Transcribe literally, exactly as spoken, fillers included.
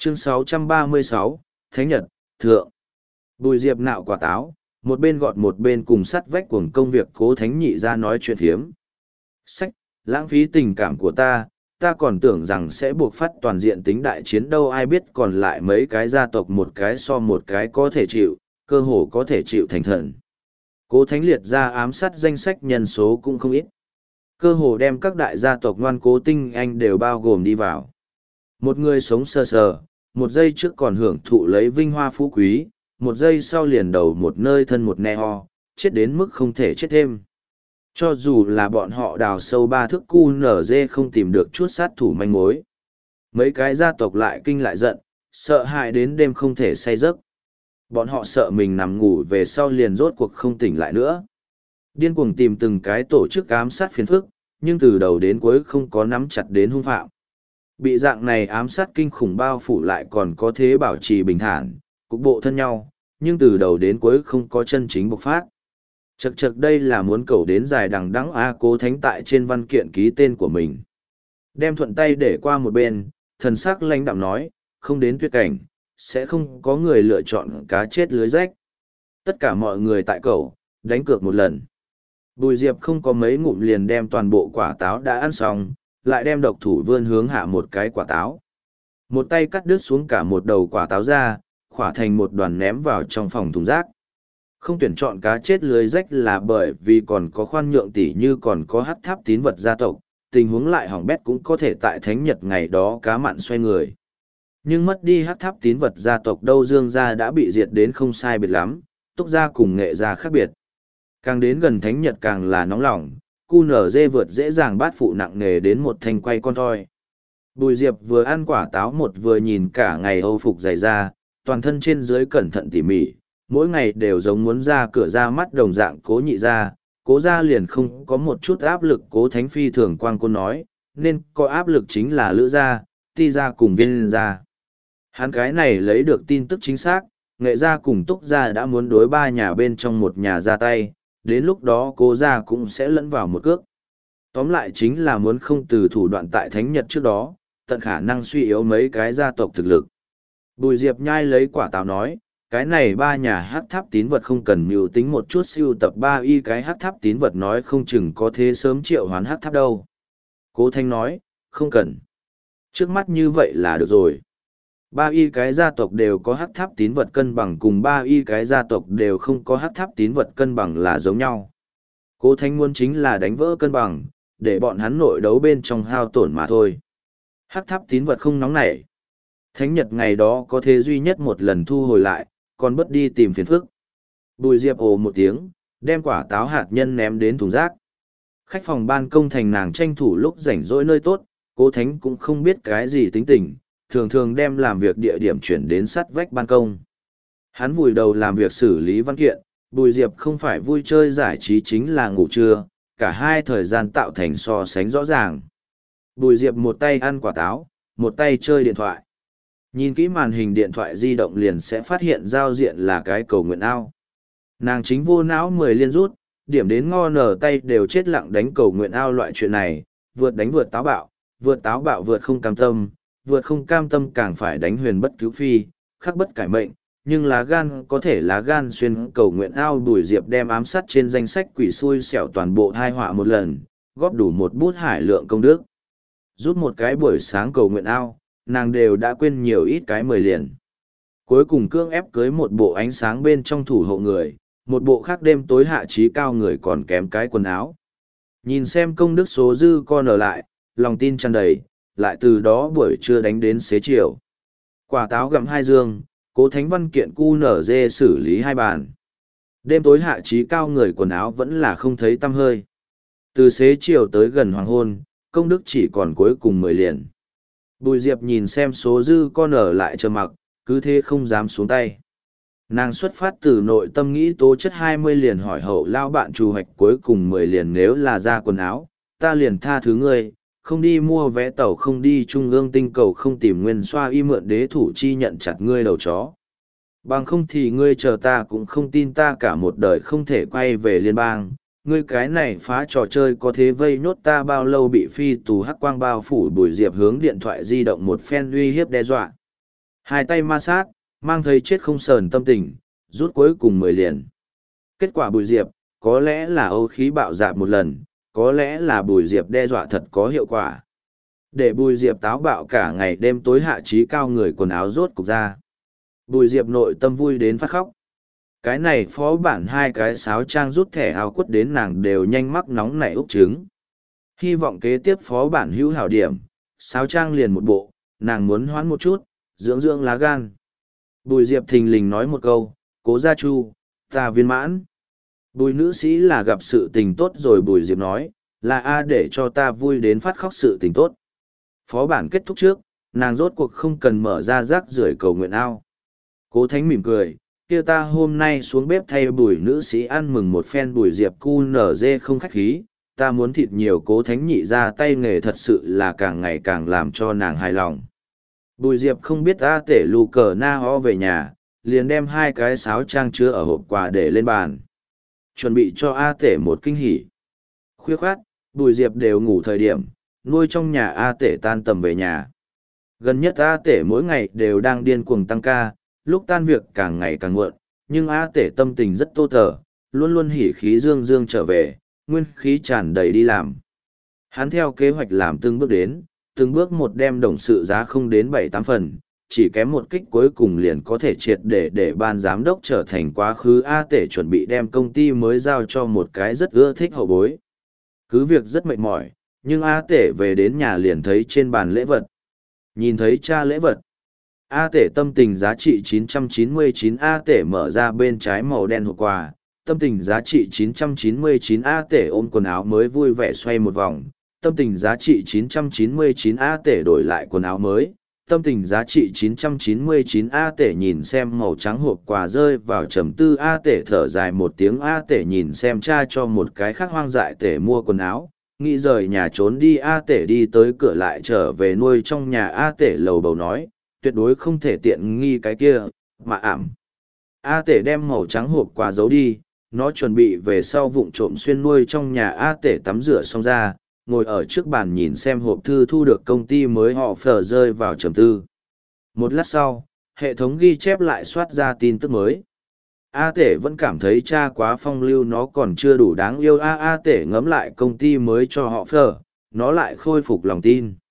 Chương sáu trăm ba mươi sáu, Thánh Nhật, Thượng. Bùi Diệp nạo quả táo, một bên gọt một bên cùng sắt vách cuồng công việc Cố Thánh nhị ra nói chuyện phiếm. Sách, lãng phí tình cảm của ta, ta còn tưởng rằng sẽ buộc phát toàn diện tính đại chiến đâu, ai biết còn lại mấy cái gia tộc một cái so một cái có thể chịu, cơ hồ có thể chịu thành thần. Cố Thánh liệt ra ám sát danh sách nhân số cũng không ít. Cơ hồ đem các đại gia tộc ngoan cố tinh anh đều bao gồm đi vào. Một người sống sơ sờ, một giây trước còn hưởng thụ lấy vinh hoa phú quý, một giây sau liền đầu một nơi thân một ne ho, chết đến mức không thể chết thêm. Cho dù là bọn họ đào sâu ba thước cu nở dê không tìm được chút sát thủ manh mối. Mấy cái gia tộc lại kinh lại giận, sợ hãi đến đêm không thể say giấc. Bọn họ sợ mình nằm ngủ về sau liền rốt cuộc không tỉnh lại nữa. Điên cuồng tìm từng cái tổ chức ám sát phiền phức, nhưng từ đầu đến cuối không có nắm chặt đến hung phạm. Bị dạng này ám sát kinh khủng bao phủ lại còn có thế bảo trì bình thản, cục bộ thân nhau, nhưng từ đầu đến cuối không có chân chính bộc phát. Chật chật đây là muốn cầu đến dài đằng đẵng A Cố Thánh tại trên văn kiện ký tên của mình. Đem thuận tay để qua một bên, thần sắc lãnh đạm nói, không đến tuyệt cảnh, sẽ không có người lựa chọn cá chết lưới rách. Tất cả mọi người tại cầu, đánh cược một lần. Bùi Diệp không có mấy ngụm liền đem toàn bộ quả táo đã ăn xong, lại đem độc thủ vươn hướng hạ một cái quả táo. Một tay cắt đứt xuống cả một đầu quả táo ra, khỏa thành một đoàn ném vào trong phòng thùng rác. Không tuyển chọn cá chết lưới rách là bởi vì còn có khoan nhượng tỷ như còn có hắc tháp tín vật gia tộc, tình huống lại hỏng bét cũng có thể tại thánh nhật ngày đó cá mặn xoay người. Nhưng mất đi hắc tháp tín vật gia tộc đâu Dương gia đã bị diệt đến không sai biệt lắm, Túc gia cùng Nghệ gia khác biệt. Càng đến gần thánh nhật càng là nóng lòng, cu nở dê vượt dễ dàng bát phụ nặng nề đến một thanh quay con thoi. Bùi Diệp vừa ăn quả táo một vừa nhìn cả ngày âu phục dày ra, toàn thân trên dưới cẩn thận tỉ mỉ, mỗi ngày đều giống muốn ra cửa ra mắt đồng dạng Cố nhị ra, Cố ra liền không có một chút áp lực. Cố Thánh phi thường quang cô nói, nên có áp lực chính là Lữ gia, Ti gia cùng Viên gia. Hắn cái này lấy được tin tức chính xác, Nghệ gia cùng Túc gia đã muốn đối ba nhà bên trong một nhà ra tay, đến lúc đó Cố gia cũng sẽ lẫn vào một cước. Tóm lại chính là muốn không từ thủ đoạn tại thánh nhật trước đó, tận khả năng suy yếu mấy cái gia tộc thực lực. Bùi Diệp nhai lấy quả táo nói, cái này ba nhà hắc tháp tín vật không cần mưu tính một chút siêu tập ba y cái hắc tháp tín vật nói không chừng có thế sớm triệu hoán hắc tháp đâu. Cố Thanh nói, không cần. Trước mắt như vậy là được rồi. Ba y cái gia tộc đều có hắc tháp tín vật cân bằng cùng ba y cái gia tộc đều không có hắc tháp tín vật cân bằng là giống nhau. Cố Thanh muốn chính là đánh vỡ cân bằng, để bọn hắn nội đấu bên trong hao tổn mà thôi. Hắc tháp tín vật không nóng nảy. Thánh nhật ngày đó có thế duy nhất một lần thu hồi lại, còn bất đi tìm phiền phức. Bùi Diệp ồ một tiếng, đem quả táo hạt nhân ném đến thùng rác. Khách phòng ban công thành nàng tranh thủ lúc rảnh rỗi nơi tốt, Cố Thánh cũng không biết cái gì tính tình, thường thường đem làm việc địa điểm chuyển đến sát vách ban công. Hắn vùi đầu làm việc xử lý văn kiện, Bùi Diệp không phải vui chơi giải trí chính là ngủ trưa, cả hai thời gian tạo thành so sánh rõ ràng. Bùi Diệp một tay ăn quả táo, một tay chơi điện thoại. Nhìn kỹ màn hình điện thoại di động liền sẽ phát hiện giao diện là cái cầu nguyện ao. Nàng chính vô não mười liên rút, điểm đến ngo nở tay đều chết lặng đánh cầu nguyện ao loại chuyện này, vượt đánh vượt táo bạo, vượt táo bạo vượt không cam tâm, vượt không cam tâm càng phải đánh huyền bất cứu phi, khắc bất cải mệnh, nhưng lá gan có thể lá gan xuyên cầu nguyện ao. Bùi Diệp đem ám sát trên danh sách quỷ xui xẻo toàn bộ thai họa một lần, góp đủ một bút hải lượng công đức. Rút một cái buổi sáng cầu nguyện ao, nàng đều đã quên nhiều ít cái mười liền. Cuối cùng cưỡng ép cưới một bộ ánh sáng bên trong thủ hộ người, một bộ khác đêm tối hạ trí cao người còn kém cái quần áo. Nhìn xem công đức số dư con ở lại, lòng tin tràn đầy, lại từ đó buổi trưa đánh đến xế chiều. Quả táo gặm hai dương, Cố Thánh văn kiện cu nở dê xử lý hai bàn. Đêm tối hạ trí cao người quần áo vẫn là không thấy tăm hơi. Từ xế chiều tới gần hoàng hôn, công đức chỉ còn cuối cùng mười liền. Bùi Diệp nhìn xem số dư con ở lại chờ mặc, cứ thế không dám xuống tay. Nàng xuất phát từ nội tâm nghĩ tố chất hai mươi liền hỏi hậu lao bạn trù hoạch cuối cùng mười liền, nếu là ra quần áo, ta liền tha thứ ngươi, không đi mua vé tàu, không đi trung ương tinh cầu, không tìm nguyên xoa y mượn đế thủ chi nhận chặt ngươi đầu chó. Bằng không thì ngươi chờ ta cũng không tin ta cả một đời không thể quay về liên bang. Ngươi cái này phá trò chơi có thế vây nhốt ta bao lâu, bị phi tù hắc quang bao phủ. Bùi Diệp hướng điện thoại di động một phen uy hiếp đe dọa. Hai tay ma sát, mang thấy chết không sờn tâm tình, rút cuối cùng mười liền. Kết quả Bùi Diệp, có lẽ là âu khí bạo dạn một lần, có lẽ là Bùi Diệp đe dọa thật có hiệu quả. Để Bùi Diệp táo bạo cả ngày đêm tối hạ trí cao người quần áo rốt cục ra. Bùi Diệp nội tâm vui đến phát khóc. Cái này phó bản hai cái sáo trang rút thẻ áo quất đến nàng đều nhanh mắc nóng nảy úc trứng. Hy vọng kế tiếp phó bản hữu hảo điểm, sáo trang liền một bộ, nàng muốn hoán một chút, dưỡng dưỡng lá gan. Bùi Diệp thình lình nói một câu, cố gia chu, ta viên mãn. Bùi nữ sĩ là gặp sự tình tốt rồi Bùi Diệp nói, là A để cho ta vui đến phát khóc sự tình tốt. Phó bản kết thúc trước, nàng rốt cuộc không cần mở ra rác rưởi cầu nguyện ao. Cố Thánh mỉm cười, kia ta hôm nay xuống bếp thay Bùi nữ sĩ ăn mừng một phen. Bùi Diệp cu nở dê không khách khí, ta muốn thịt nhiều. Cố Thánh nhị ra tay nghề thật sự là càng ngày càng làm cho nàng hài lòng. Bùi Diệp không biết A tể lù cờ na ho về nhà, liền đem hai cái sáo trang chứa ở hộp quà để lên bàn. Chuẩn bị cho A tể một kinh hỉ. Khuya khoát, Bùi Diệp đều ngủ thời điểm, nuôi trong nhà A tể tan tầm về nhà. Gần nhất A tể mỗi ngày đều đang điên cuồng tăng ca, lúc tan việc càng ngày càng muộn, nhưng A tể tâm tình rất tô tờ, luôn luôn hỉ khí dương dương trở về, nguyên khí tràn đầy đi làm. Hắn theo kế hoạch làm từng bước đến, từng bước một đem đồng sự giá không đến bảy tám phần, chỉ kém một kích cuối cùng liền có thể triệt để để ban giám đốc trở thành quá khứ. A tể chuẩn bị đem công ty mới giao cho một cái rất ưa thích hậu bối. Cứ việc rất mệt mỏi, nhưng A tể về đến nhà liền thấy trên bàn lễ vật. Nhìn thấy cha lễ vật. A tể tâm tình giá trị chín trăm chín mươi chín. A tể mở ra bên trái màu đen hộp quà, tâm tình giá trị chín trăm chín mươi chín. A tể ôm quần áo mới vui vẻ xoay một vòng, tâm tình giá trị chín trăm chín mươi chín. A tể đổi lại quần áo mới, tâm tình giá trị chín trăm chín mươi chín. A tể nhìn xem màu trắng hộp quà rơi vào trầm tư. A tể thở dài một tiếng. A tể nhìn xem cha cho một cái khác hoang dại tể mua quần áo, nghĩ rời nhà trốn đi. A tể đi tới cửa lại trở về nuôi trong nhà. A tể lầu bầu nói, tuyệt đối không thể tiện nghi cái kia, mà ảm. A tể đem màu trắng hộp quà giấu đi, nó chuẩn bị về sau vụng trộm xuyên nuôi trong nhà. A tể tắm rửa xong ra, ngồi ở trước bàn nhìn xem hộp thư thu được công ty mới họ phở rơi vào trầm tư. Một lát sau, hệ thống ghi chép lại soát ra tin tức mới. A tể vẫn cảm thấy cha quá phong lưu, nó còn chưa đủ đáng yêu. A A tể ngấm lại công ty mới cho họ phở, nó lại khôi phục lòng tin.